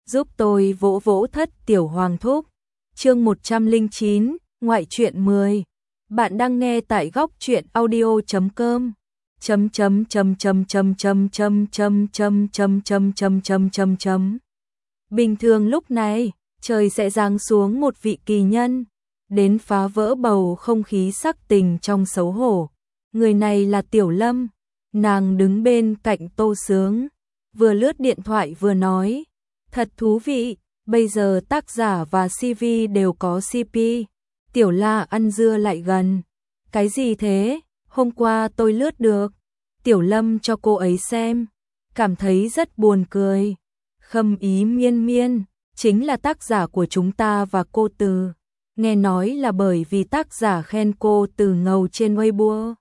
giúp tôi vỗ vỗ Thất tiểu hoàng thúc. Chương 109, ngoại truyện 10. Bạn đang nghe tại góc truyện audio.com. Bình thường lúc này, trời sẽ giáng xuống một vị kỳ nhân, đến phá vỡ bầu không khí sắc tình trong xấu hổ. Người này là Tiểu Lâm, nàng đứng bên cạnh Tô Sướng, vừa lướt điện thoại vừa nói, thật thú vị, bây giờ tác giả và CV đều có CP. Tiểu La ăn dưa lại gần. Cái gì thế? Hôm qua tôi lướt được. Tiểu Lâm cho cô ấy xem, cảm thấy rất buồn cười. Khâm Ý Miên Miên chính là tác giả của chúng ta và cô Từ. Nghe nói là bởi vì tác giả khen cô Từ ngầu trên Weibo.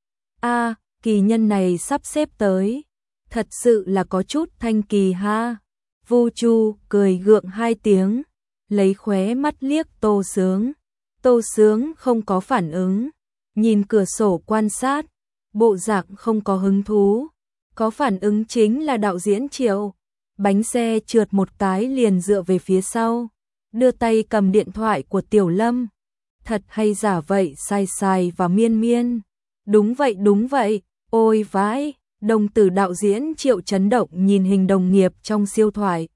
À, kỳ nhân này sắp xếp tới. Thật sự là có chút thanh kỳ ha. Vu Chu cười gượng hai tiếng, lấy khóe mắt liếc Tô Sướng. Tô Sướng không có phản ứng, nhìn cửa sổ quan sát, bộ dạng không có hứng thú. Có phản ứng chính là đạo diễn Triệu. Bánh xe trượt một cái liền dựa về phía sau, đưa tay cầm điện thoại của Tiểu Lâm. Thật hay giả vậy Sai Sai và Miên Miên? Đúng vậy, ôi vãi, đồng tử đạo diễn Triệu chấn động nhìn hình đồng nghiệp trong siêu thoại.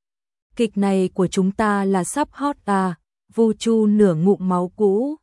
Kịch này của chúng ta là sắp hot à? Vu Chu nửa ngụm máu cũ.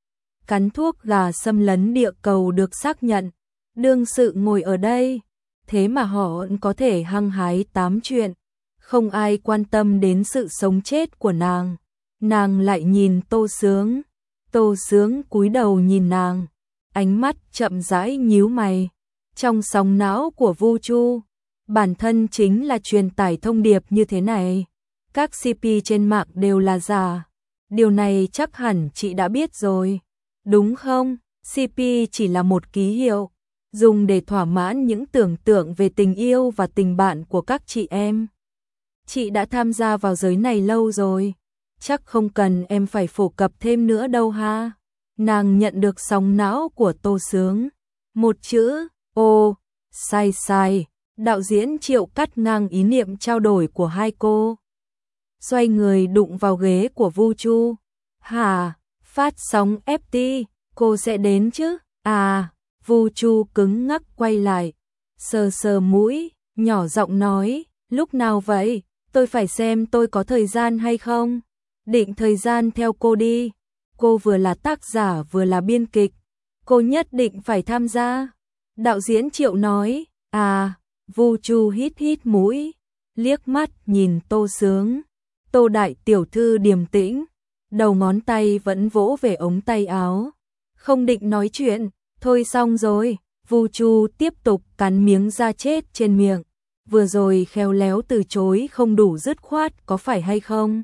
Cắn thuốc gà xâm lấn địa cầu được xác nhận, đương sự ngồi ở đây, thế mà họ có thể hăng hái tám chuyện, không ai quan tâm đến sự sống chết của nàng. Nàng lại nhìn Tô Sướng, Tô Sướng cúi đầu nhìn nàng, ánh mắt chậm rãi nhíu mày. Trong sóng não của Vu Chu, bản thân chính là truyền tải thông điệp như thế này, các CP trên mạng đều là giả. Điều này chắc hẳn chị đã biết rồi, đúng không? CP chỉ là một ký hiệu, dùng để thỏa mãn những tưởng tượng về tình yêu và tình bạn của các chị em. Chị đã tham gia vào giới này lâu rồi, chắc không cần em phải phổ cập thêm nữa đâu ha. Nàng nhận được sóng não của Tô Sướng. Một chữ, ô, sai sai, đạo diễn Triệu cắt ngang ý niệm trao đổi của hai cô. Xoay người đụng vào ghế của Vu Chu. Hả, phát sóng FT, cô sẽ đến chứ? À, Vu Chu cứng ngắc quay lại, sờ sờ mũi, nhỏ giọng nói, lúc nào vậy? Tôi phải xem tôi có thời gian hay không? Định thời gian theo cô đi. Cô vừa là tác giả vừa là biên kịch, cô nhất định phải tham gia. Đạo diễn Triệu nói. À, Vu Chu hít hít mũi, liếc mắt nhìn Tô Sướng. Tô đại tiểu thư điềm tĩnh, đầu ngón tay vẫn vỗ về ống tay áo. Không định nói chuyện, thôi xong rồi. Vu Chu tiếp tục cắn miếng da chết trên miệng. Vừa rồi khéo léo từ chối không đủ dứt khoát có phải hay không?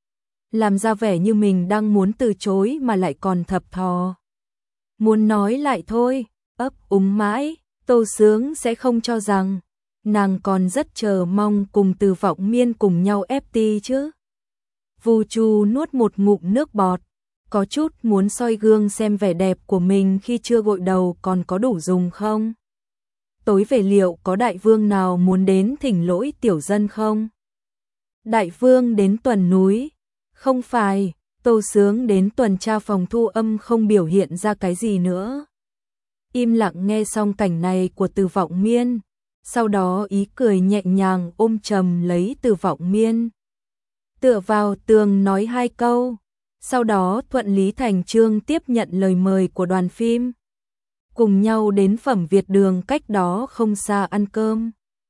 Làm ra vẻ như mình đang muốn từ chối mà lại còn thập thò. Muốn nói lại thôi, ấp úng mãi, Tô Sướng sẽ không cho rằng nàng còn rất chờ mong cùng Từ Vọng Miên cùng nhau FT chứ. Vu Chu nuốt một ngụm nước bọt, có chút muốn soi gương xem vẻ đẹp của mình khi chưa gội đầu còn có đủ dùng không. Tối về liệu có đại vương nào muốn đến thỉnh lỗi tiểu dân không? Đại vương đến tuần núi. Không phải, Tô Sướng đến tuần tra phòng thu âm không biểu hiện ra cái gì nữa. Im lặng nghe xong cảnh này của Từ Vọng Miên, sau đó ý cười nhẹ nhàng ôm chầm lấy Từ Vọng Miên. Tựa vào tường nói hai câu, sau đó thuận lý thành chương tiếp nhận lời mời của đoàn phim. Cùng nhau đến Phẩm Việt Đường cách đó không xa ăn cơm.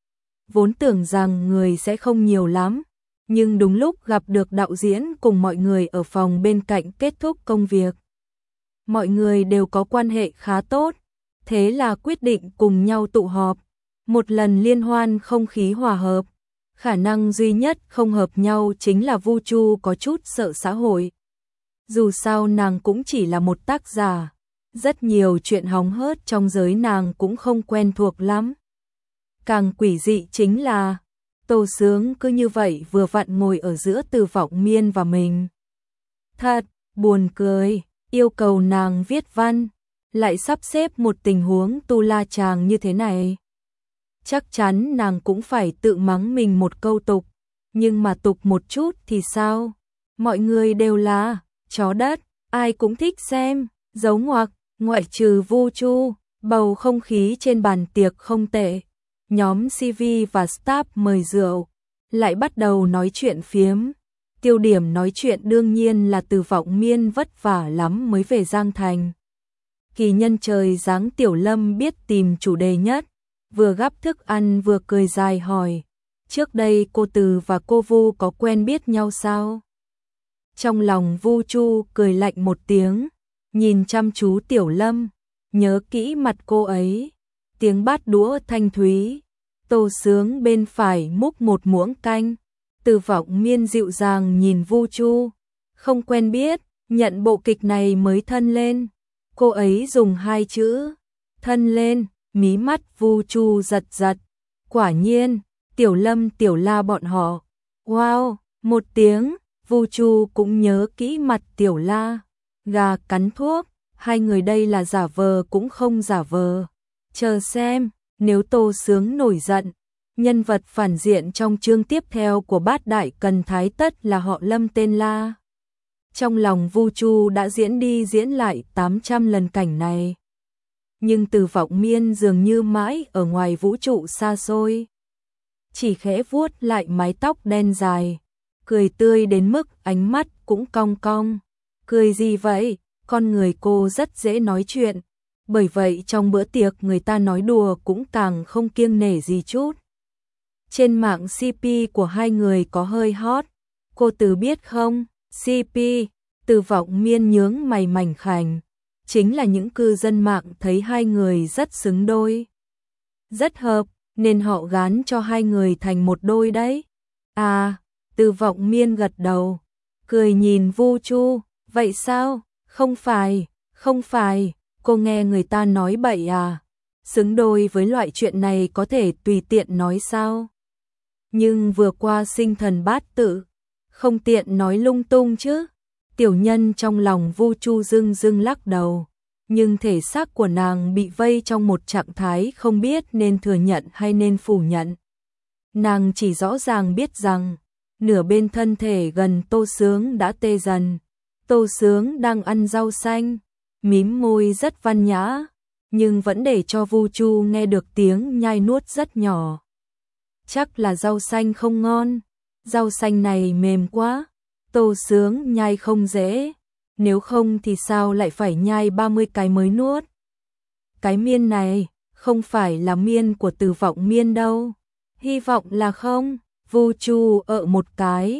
Vốn tưởng rằng người sẽ không nhiều lắm, nhưng đúng lúc gặp được đạo diễn cùng mọi người ở phòng bên cạnh kết thúc công việc. Mọi người đều có quan hệ khá tốt, thế là quyết định cùng nhau tụ họp. Một lần liên hoan không khí hòa hợp, khả năng duy nhất không hợp nhau chính là Vu Chu có chút sợ xã hội. Dù sao nàng cũng chỉ là một tác giả, rất nhiều chuyện hóng hớt trong giới nàng cũng không quen thuộc lắm. Càng quỷ dị chính là Tô Sướng cứ như vậy vừa vặn ngồi ở giữa Từ Vọng Miên và mình. Thật buồn cười, yêu cầu nàng viết văn, lại sắp xếp một tình huống tu la chàng như thế này. Chắc chắn nàng cũng phải tự mắng mình một câu tục, Nhưng mà tục một chút thì sao? Mọi người đều là chó đất, ai cũng thích xem, dấu ngoặc, ngoại trừ Vu Chu, bầu không khí trên bàn tiệc không tệ. Nhóm CV và staff mời rượu, lại bắt đầu nói chuyện phiếm. Tiêu điểm nói chuyện đương nhiên là Từ Vọng Miên vất vả lắm mới về Giang Thành. Kỳ nhân trời giáng Tiểu Lâm biết tìm chủ đề nhất, vừa gắp thức ăn vừa cười dài hỏi, trước đây cô Từ và cô Vu có quen biết nhau sao? Trong lòng Vu Chu cười lạnh một tiếng, nhìn chăm chú Tiểu Lâm, nhớ kỹ mặt cô ấy, tiếng bát đũa thanh thúy, Tô Sướng bên phải múc một muỗng canh. Từ Vọng Miên dịu dàng nhìn Vu Chu, không quen biết, nhận bộ kịch này mới thân lên. Cô ấy dùng hai chữ thân lên, mí mắt Vu Chu giật giật. Quả nhiên, Tiểu Lâm Tiểu La bọn họ. Wow, một tiếng, Vu Chu cũng nhớ kỹ mặt Tiểu La. Gà cắn thuốc, hai người đây là giả vờ cũng không giả vờ. Chờ xem, nếu Tô Sướng nổi giận, nhân vật phản diện trong chương tiếp theo của Bát Đại Cần Thái tất là họ Lâm tên La. Trong lòng Vu Chu đã diễn đi diễn lại 800 lần cảnh này. Nhưng Từ Vọng Miên dường như mãi ở ngoài vũ trụ xa xôi. Chỉ khẽ vuốt lại mái tóc đen dài, cười tươi đến mức ánh mắt cũng cong cong. Cười gì vậy? Con người cô rất dễ nói chuyện. Bởi vậy trong bữa tiệc người ta nói đùa cũng càng không kiêng nể gì chút. Trên mạng CP của hai người có hơi hot. Cô Từ biết không? CP, Từ Vọng Miên nhướng mày mảnh khảnh. Chính là những cư dân mạng thấy hai người rất xứng đôi. Rất hợp, nên họ gán cho hai người thành một đôi đấy. À, Từ Vọng Miên gật đầu, cười nhìn Vu Chu, vậy sao? Không phải, cô nghe người ta nói bậy à? Xứng đôi với loại chuyện này có thể tùy tiện nói sao? Nhưng vừa qua sinh thần bát tự, không tiện nói lung tung chứ. Tiểu nhân trong lòng Vu Chu dưng dưng lắc đầu, nhưng thể xác của nàng bị vây trong một trạng thái không biết nên thừa nhận hay nên phủ nhận. Nàng chỉ rõ ràng biết rằng, nửa bên thân thể gần Tô Sướng đã tê dần. Tô Sướng đang ăn rau xanh, mím môi rất văn nhã, nhưng vẫn để cho Vu Chu nghe được tiếng nhai nuốt rất nhỏ. Chắc là rau xanh không ngon, rau xanh này mềm quá. Tô Sướng nhai không dễ, nếu không thì sao lại phải nhai 30 cái mới nuốt. Cái miên này, không phải là miên của Từ Vọng Miên đâu. Hy vọng là không. Vu Chu một cái,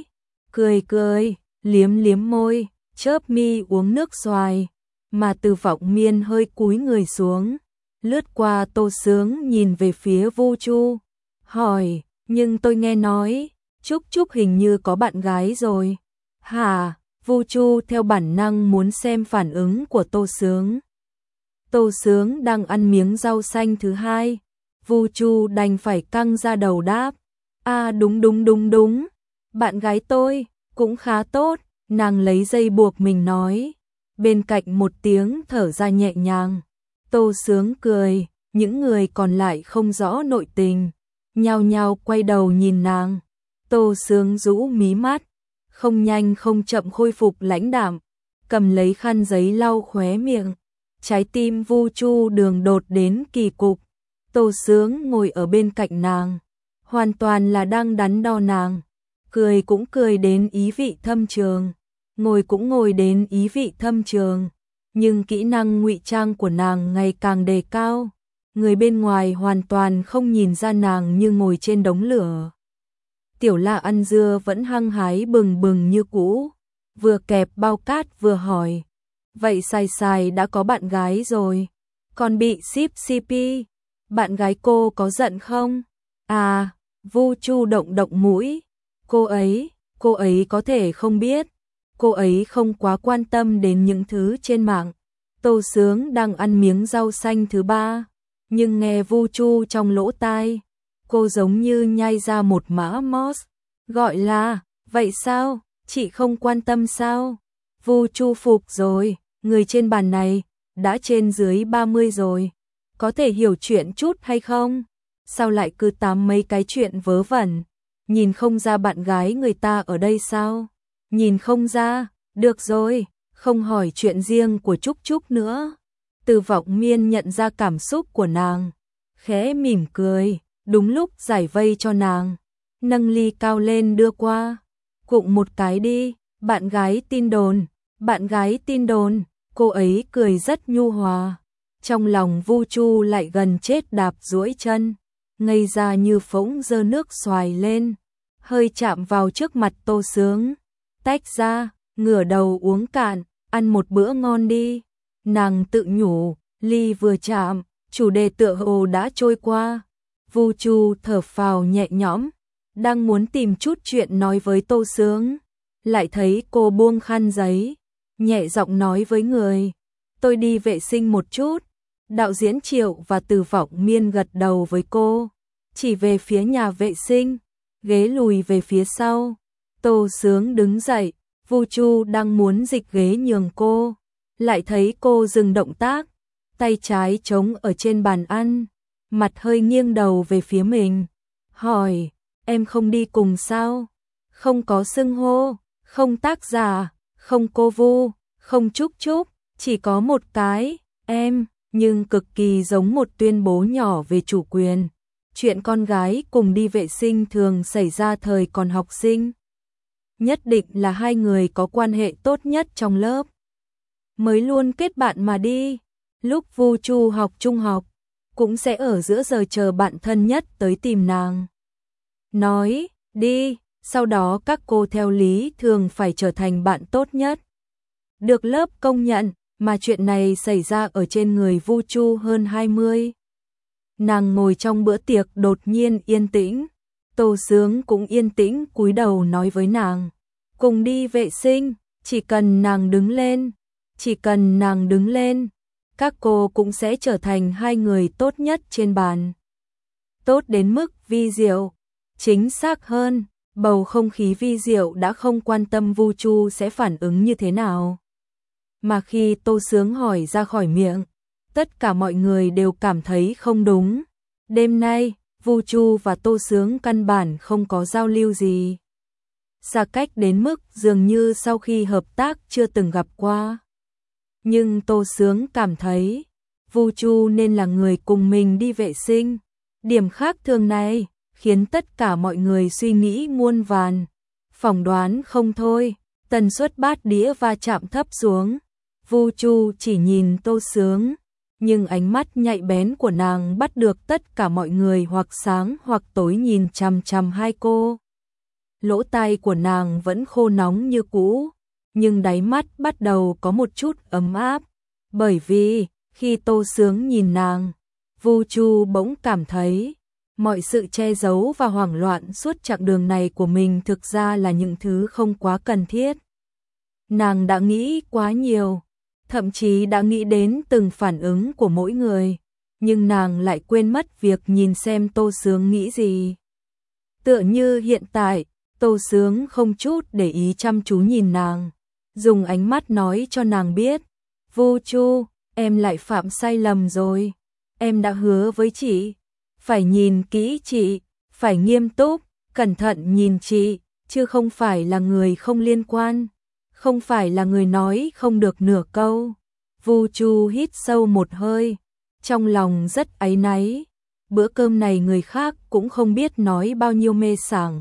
cười, liếm môi, chớp mi uống nước xoài. Mà Từ Vọng Miên hơi cúi người xuống, lướt qua Tô Sướng nhìn về phía Vu Chu, hỏi, nhưng tôi nghe nói, Trúc hình như có bạn gái rồi. Hả? Vu Chu theo bản năng muốn xem phản ứng của Tô Sướng. Tô Sướng đang ăn miếng rau xanh thứ hai, Vu Chu đành phải căng ra đầu đáp. À đúng. Bạn gái tôi cũng khá tốt, nàng lấy dây buộc mình nói. Bên cạnh một tiếng thở ra nhẹ nhàng. Tô Sướng cười, những người còn lại không rõ nội tình, nhao nhao quay đầu nhìn nàng. Tô Sướng rũ mí mắt, không nhanh không chậm khôi phục lãnh đạm, cầm lấy khăn giấy lau khóe miệng. Trái tim Vu Chu đường đột đến kỳ cục. Tô Sướng ngồi ở bên cạnh nàng, hoàn toàn là đang đắn đo nàng. Cười cũng cười đến ý vị thâm trường, ngồi cũng ngồi đến ý vị thâm trường. Nhưng kỹ năng ngụy trang của nàng ngày càng đề cao. Người bên ngoài hoàn toàn không nhìn ra nàng như ngồi trên đống lửa. Tiểu La ăn dưa vẫn hăng hái bừng như cũ, vừa kẹp bao cát vừa hỏi. Vậy Sai đã có bạn gái rồi, còn bị ship CP, bạn gái cô có giận không? À, Vu Chu động mũi, cô ấy có thể không biết, cô ấy không quá quan tâm đến những thứ trên mạng. Tô Sướng đang ăn miếng rau xanh thứ ba, nhưng nghe Vu Chu trong lỗ tai, cô giống như nhai ra một mã moss, gọi là, vậy sao, chị không quan tâm sao? Vu Chu phục rồi, người trên bàn này, đã trên dưới 30 rồi, có thể hiểu chuyện chút hay không? Sao lại cứ tám mấy cái chuyện vớ vẩn? nhìn không ra bạn gái người ta ở đây sao? Nhìn không ra, được rồi, không hỏi chuyện riêng của Trúc Trúc nữa. Từ Vọng Miên nhận ra cảm xúc của nàng, khẽ mỉm cười, đúng lúc giải vây cho nàng, nâng ly cao lên đưa qua. Cụng một cái đi, bạn gái tin đồn, bạn gái tin đồn, cô ấy cười rất nhu hòa. Trong lòng Vu Chu lại gần chết đạp duỗi chân, ngây ra như phỗng giơ nước xoài lên, hơi chạm vào trước mặt Tô Sướng, tách ra, ngửa đầu uống cạn, ăn một bữa ngon đi. Nàng tự nhủ, ly vừa chạm, chủ đề tựa hồ đã trôi qua. Vu Chu thở phào nhẹ nhõm, đang muốn tìm chút chuyện nói với Tô Sướng, lại thấy cô buông khăn giấy, nhẹ giọng nói với người, tôi đi vệ sinh một chút. Đạo diễn Triệu và Từ Vọng Miên gật đầu với cô, chỉ về phía nhà vệ sinh, ghế lùi về phía sau. Tô Sướng đứng dậy, Vu Chu đang muốn dịch ghế nhường cô, lại thấy cô dừng động tác, tay trái chống ở trên bàn ăn, mặt hơi nghiêng đầu về phía mình, hỏi, em không đi cùng sao? Không có xưng hô, không tác giả, không cô Vu, không Trúc Trúc, chỉ có một cái, em, nhưng cực kỳ giống một tuyên bố nhỏ về chủ quyền. Chuyện con gái cùng đi vệ sinh thường xảy ra thời còn học sinh. Nhất định là hai người có quan hệ tốt nhất trong lớp, mới luôn kết bạn mà đi. Lúc Vu Chu học trung học, cũng sẽ ở giữa giờ chờ bạn thân nhất tới tìm nàng. Nói, đi, sau đó các cô theo lý thường phải trở thành bạn tốt nhất. Được lớp công nhận, mà chuyện này xảy ra ở trên người Vu Chu hơn 20. Nàng ngồi trong bữa tiệc đột nhiên yên tĩnh, Tô Sướng cũng yên tĩnh cúi đầu nói với nàng, cùng đi vệ sinh, chỉ cần nàng đứng lên, chỉ cần nàng đứng lên, các cô cũng sẽ trở thành hai người tốt nhất trên bàn. Tốt đến mức vi diệu, chính xác hơn, bầu không khí vi diệu đã không quan tâm Vu Chu sẽ phản ứng như thế nào. Mà khi Tô Sướng hỏi ra khỏi miệng, tất cả mọi người đều cảm thấy không đúng. Đêm nay, Vu Chu và Tô Sướng căn bản không có giao lưu gì. Xa cách đến mức dường như sau khi hợp tác chưa từng gặp qua. Nhưng Tô Sướng cảm thấy, Vu Chu nên là người cùng mình đi vệ sinh. Điểm khác thường này, khiến tất cả mọi người suy nghĩ muôn vàn. Phỏng đoán không thôi, tần suất bát đĩa va chạm thấp xuống. Vu Chu chỉ nhìn Tô Sướng, nhưng ánh mắt nhạy bén của nàng bắt được tất cả mọi người hoặc sáng hoặc tối nhìn chằm chằm hai cô. Lỗ tai của nàng vẫn khô nóng như cũ, nhưng đáy mắt bắt đầu có một chút ấm áp, bởi vì khi Tô Sướng nhìn nàng, Vu Chu bỗng cảm thấy mọi sự che giấu và hoảng loạn suốt chặng đường này của mình thực ra là những thứ không quá cần thiết. Nàng đã nghĩ quá nhiều, thậm chí đã nghĩ đến từng phản ứng của mỗi người, nhưng nàng lại quên mất việc nhìn xem Tô Sướng nghĩ gì. Tựa như hiện tại, Tô Sướng không chút để ý chăm chú nhìn nàng, dùng ánh mắt nói cho nàng biết, Vu Chu, em lại phạm sai lầm rồi, em đã hứa với chị, phải nhìn kỹ chị, phải nghiêm túc, cẩn thận nhìn chị, chứ không phải là người không liên quan, không phải là người nói không được nửa câu. Vu Chu hít sâu một hơi, trong lòng rất áy náy, bữa cơm này người khác cũng không biết nói bao nhiêu mê sảng.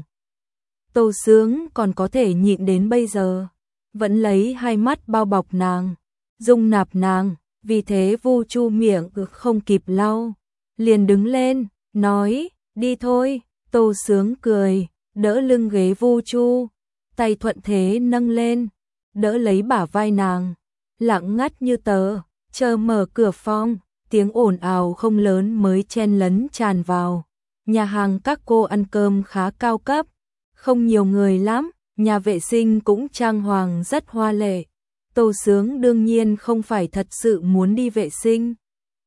Tô Sướng còn có thể nhịn đến bây giờ, vẫn lấy hai mắt bao bọc nàng, dung nạp nàng, vì thế Vu Chu miệng không kịp lau, liền đứng lên, nói, đi thôi. Tô Sướng cười, đỡ lưng ghế Vu Chu, tay thuận thế nâng lên, đỡ lấy bả vai nàng, lặng ngắt như tờ, chờ mở cửa phòng, tiếng ồn ào không lớn mới chen lấn tràn vào. Nhà hàng các cô ăn cơm khá cao cấp, không nhiều người lắm, nhà vệ sinh cũng trang hoàng rất hoa lệ. Tô Sướng đương nhiên không phải thật sự muốn đi vệ sinh,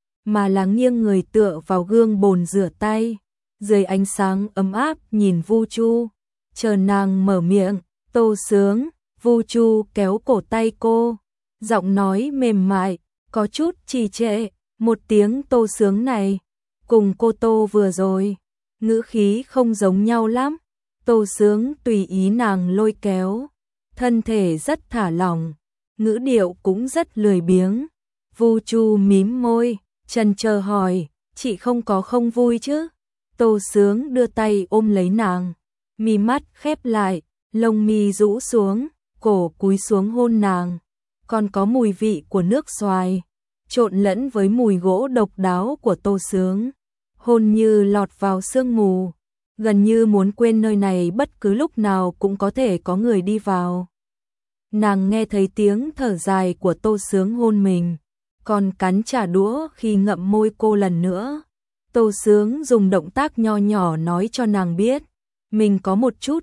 mà là nghiêng người tựa vào gương bồn rửa tay, dưới ánh sáng ấm áp nhìn Vu Chu, chờ nàng mở miệng. Tô Sướng, Vu Chu kéo cổ tay cô, giọng nói mềm mại, có chút trì trệ, một tiếng Tô Sướng này, cùng cô Tô vừa rồi, ngữ khí không giống nhau lắm. Tô Sướng tùy ý nàng lôi kéo, thân thể rất thả lỏng, ngữ điệu cũng rất lười biếng. Vu Chu mím môi, chần chờ hỏi, chị không có không vui chứ? Tô Sướng đưa tay ôm lấy nàng, mi mắt khép lại, lông mi rũ xuống, cổ cúi xuống hôn nàng. Còn có mùi vị của nước xoài, trộn lẫn với mùi gỗ độc đáo của Tô Sướng. Hôn như lọt vào sương mù, gần như muốn quên nơi này bất cứ lúc nào cũng có thể có người đi vào. Nàng nghe thấy tiếng thở dài của Tô Sướng hôn mình, còn cắn trả đũa khi ngậm môi cô lần nữa. Tô Sướng dùng động tác nho nhỏ nói cho nàng biết, mình có một chút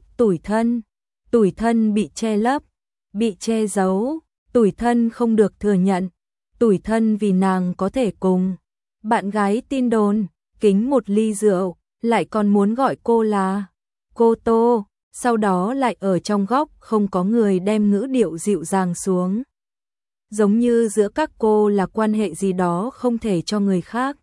tủi thân bị che lấp, bị che giấu, tủi thân không được thừa nhận, tủi thân vì nàng có thể cùng bạn gái tin đồn, kính một ly rượu, lại còn muốn gọi cô là cô Tô, sau đó lại ở trong góc không có người đem ngữ điệu dịu dàng xuống. Giống như giữa các cô là quan hệ gì đó không thể cho người khác.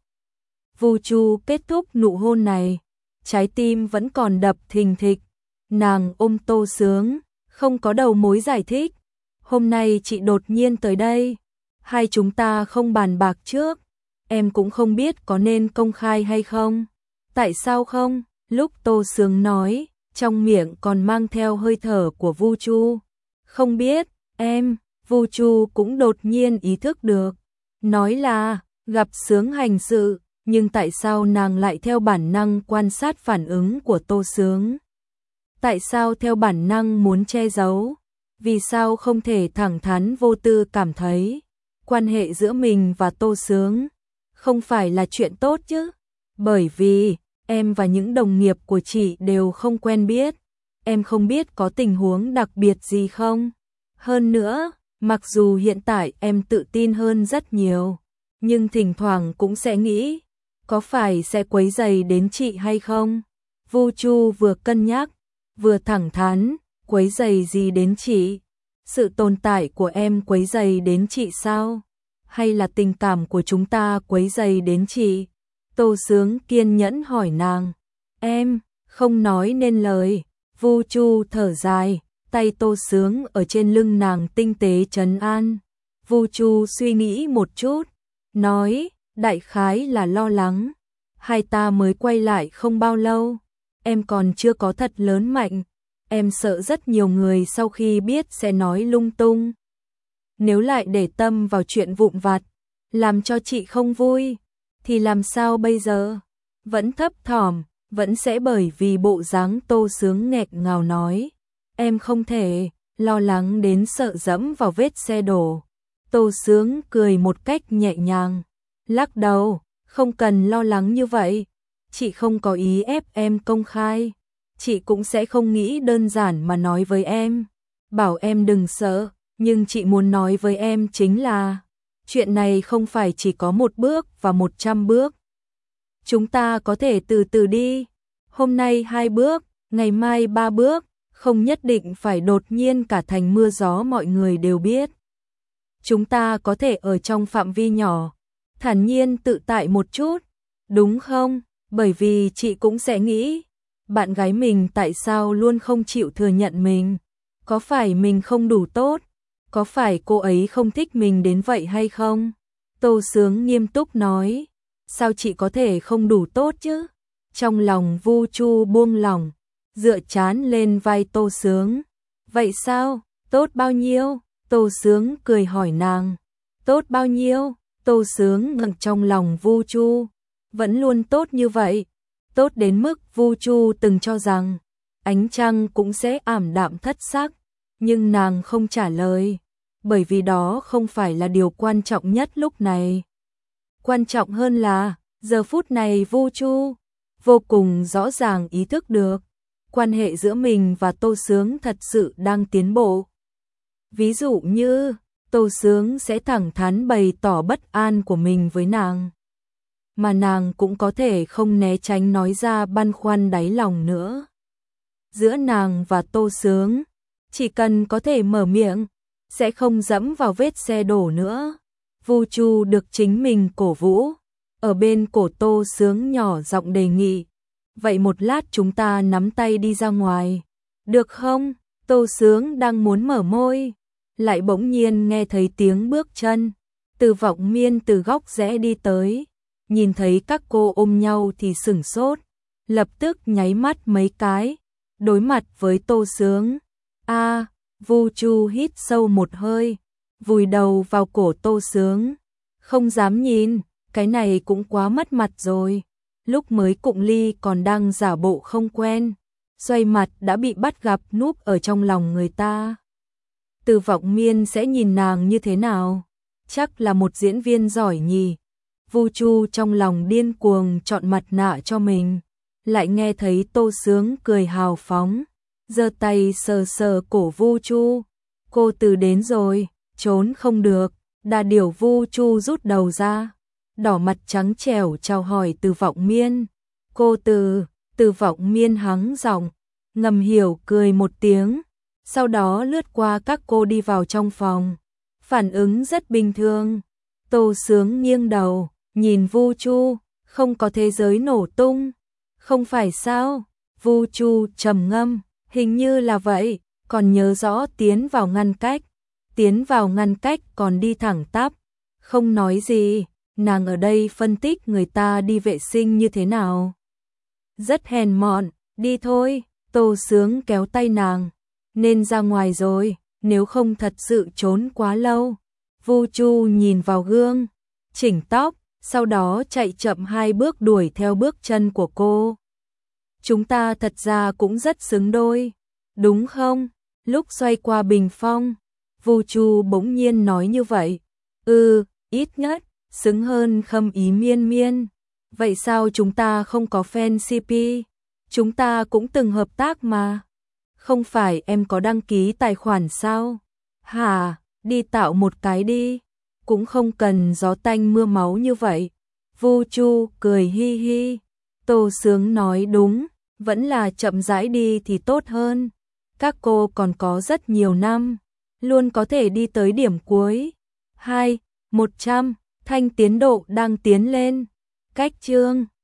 Vu Chu kết thúc nụ hôn này, trái tim vẫn còn đập thình thịch. Nàng ôm Tô Sướng, không có đầu mối giải thích. Hôm nay chị đột nhiên tới đây, hai chúng ta không bàn bạc trước, em cũng không biết có nên công khai hay không. Tại sao không? Lúc Tô Sướng nói, trong miệng còn mang theo hơi thở của Vu Chu. Không biết, em. Vu Chu cũng đột nhiên ý thức được, nói là gặp Sướng hành sự, nhưng tại sao nàng lại theo bản năng quan sát phản ứng của Tô Sướng? Tại sao theo bản năng muốn che giấu? Vì sao không thể thẳng thắn vô tư cảm thấy quan hệ giữa mình và Tô Sướng không phải là chuyện tốt chứ? Bởi vì em và những đồng nghiệp của chị đều không quen biết, em không biết có tình huống đặc biệt gì không? Hơn nữa, mặc dù hiện tại em tự tin hơn rất nhiều, nhưng thỉnh thoảng cũng sẽ nghĩ, có phải sẽ quấy rầy đến chị hay không? Vu Chu vừa cân nhắc, vừa thẳng thắn, quấy rầy gì đến chị? Sự tồn tại của em quấy rầy đến chị sao? Hay là tình cảm của chúng ta quấy rầy đến chị? Tô Sướng kiên nhẫn hỏi nàng. Em không nói nên lời. Vu Chu thở dài, tay Tô Sướng ở trên lưng nàng tinh tế trấn an. Vu Chu suy nghĩ một chút, nói, đại khái là lo lắng. Hai ta mới quay lại không bao lâu, em còn chưa có thật lớn mạnh. Em sợ rất nhiều người sau khi biết sẽ nói lung tung. Nếu lại để tâm vào chuyện vụn vặt, làm cho chị không vui, thì làm sao bây giờ? Vẫn thấp thỏm, vẫn sẽ bởi vì bộ dáng Tô Sướng nghẹn ngào nói. Em không thể, lo lắng đến sợ dẫm vào vết xe đổ. Tô Sướng cười một cách nhẹ nhàng, lắc đầu, không cần lo lắng như vậy. Chị không có ý ép em công khai. Chị cũng sẽ không nghĩ đơn giản mà nói với em, bảo em đừng sợ, nhưng chị muốn nói với em chính là, chuyện này không phải chỉ có 1 bước và 100 bước. Chúng ta có thể từ từ đi, hôm nay 2 bước, ngày mai 3 bước, không nhất định phải đột nhiên cả thành mưa gió mọi người đều biết. Chúng ta có thể ở trong phạm vi nhỏ, thản nhiên tự tại một chút, đúng không? Bởi vì chị cũng sẽ nghĩ, bạn gái mình tại sao luôn không chịu thừa nhận mình? Có phải mình không đủ tốt? Có phải cô ấy không thích mình đến vậy hay không? Tô Sướng nghiêm túc nói, sao chị có thể không đủ tốt chứ? Trong lòng Vu Chu buông lỏng, dựa trán lên vai Tô Sướng. Vậy sao? Tốt bao nhiêu? Tô Sướng cười hỏi nàng. Tốt bao nhiêu? Tô Sướng ngẩng trong lòng Vu Chu. Vẫn luôn tốt như vậy. Tốt đến mức Vu Chu từng cho rằng ánh trăng cũng sẽ ảm đạm thất sắc, nhưng nàng không trả lời, bởi vì đó không phải là điều quan trọng nhất lúc này. Quan trọng hơn là, giờ phút này Vu Chu vô cùng rõ ràng ý thức được, quan hệ giữa mình và Tô Sướng thật sự đang tiến bộ. Ví dụ như, Tô Sướng sẽ thẳng thắn bày tỏ bất an của mình với nàng, mà nàng cũng có thể không né tránh nói ra băn khoăn đáy lòng nữa. Giữa nàng và Tô Sướng, chỉ cần có thể mở miệng, sẽ không dẫm vào vết xe đổ nữa. Vu Chu được chính mình cổ vũ, ở bên cổ Tô Sướng nhỏ giọng đề nghị, vậy một lát chúng ta nắm tay đi ra ngoài, được không? Tô Sướng đang muốn mở môi, lại bỗng nhiên nghe thấy tiếng bước chân. Từ Vọng Miên từ góc rẽ đi tới, nhìn thấy các cô ôm nhau thì sửng sốt, lập tức nháy mắt mấy cái, đối mặt với Tô Sướng. Vu Chu hít sâu một hơi, vùi đầu vào cổ Tô Sướng, không dám nhìn, cái này cũng quá mất mặt rồi. Lúc mới cụng ly còn đang giả bộ không quen, xoay mặt đã bị bắt gặp núp ở trong lòng người ta. Từ Vọng Miên sẽ nhìn nàng như thế nào? Chắc là một diễn viên giỏi nhỉ. Vu Chu trong lòng điên cuồng chọn mặt nạ cho mình, lại nghe thấy Tô Sướng cười hào phóng, giơ tay sờ sờ cổ Vu Chu. Cô Từ đến rồi, trốn không được. Đà điểu Vu Chu rút đầu ra, đỏ mặt trắng trẻo chào hỏi Từ Vọng Miên. Cô Từ. Từ Vọng Miên hắng giọng, ngầm hiểu cười một tiếng, sau đó lướt qua các cô đi vào trong phòng. Phản ứng rất bình thường. Tô Sướng nghiêng đầu, nhìn Vu Chu, không có thế giới nổ tung. Không phải sao? Vu Chu trầm ngâm, hình như là vậy, còn nhớ rõ tiến vào ngăn cách. Tiến vào ngăn cách còn đi thẳng tắp, không nói gì, nàng ở đây phân tích người ta đi vệ sinh như thế nào. Rất hèn mọn, đi thôi. Tô Sướng kéo tay nàng, nên ra ngoài rồi, nếu không thật sự trốn quá lâu. Vu Chu nhìn vào gương, chỉnh tóc, sau đó chạy chậm 2 bước đuổi theo bước chân của cô. Chúng ta thật ra cũng rất xứng đôi, đúng không? Lúc xoay qua bình phong, Vu Chu bỗng nhiên nói như vậy. Ít nhất, xứng hơn Khâm Ý Miên Miên. Vậy sao chúng ta không có fan CP? Chúng ta cũng từng hợp tác mà. Không phải em có đăng ký tài khoản sao? Hả, đi tạo một cái đi. Cũng không cần gió tanh mưa máu như vậy. Vu Chu cười hi hi. Tô Sướng nói đúng, vẫn là chậm rãi đi thì tốt hơn. Các cô còn có rất nhiều năm, luôn có thể đi tới điểm cuối. 100, Thanh tiến độ đang tiến lên. Cách chương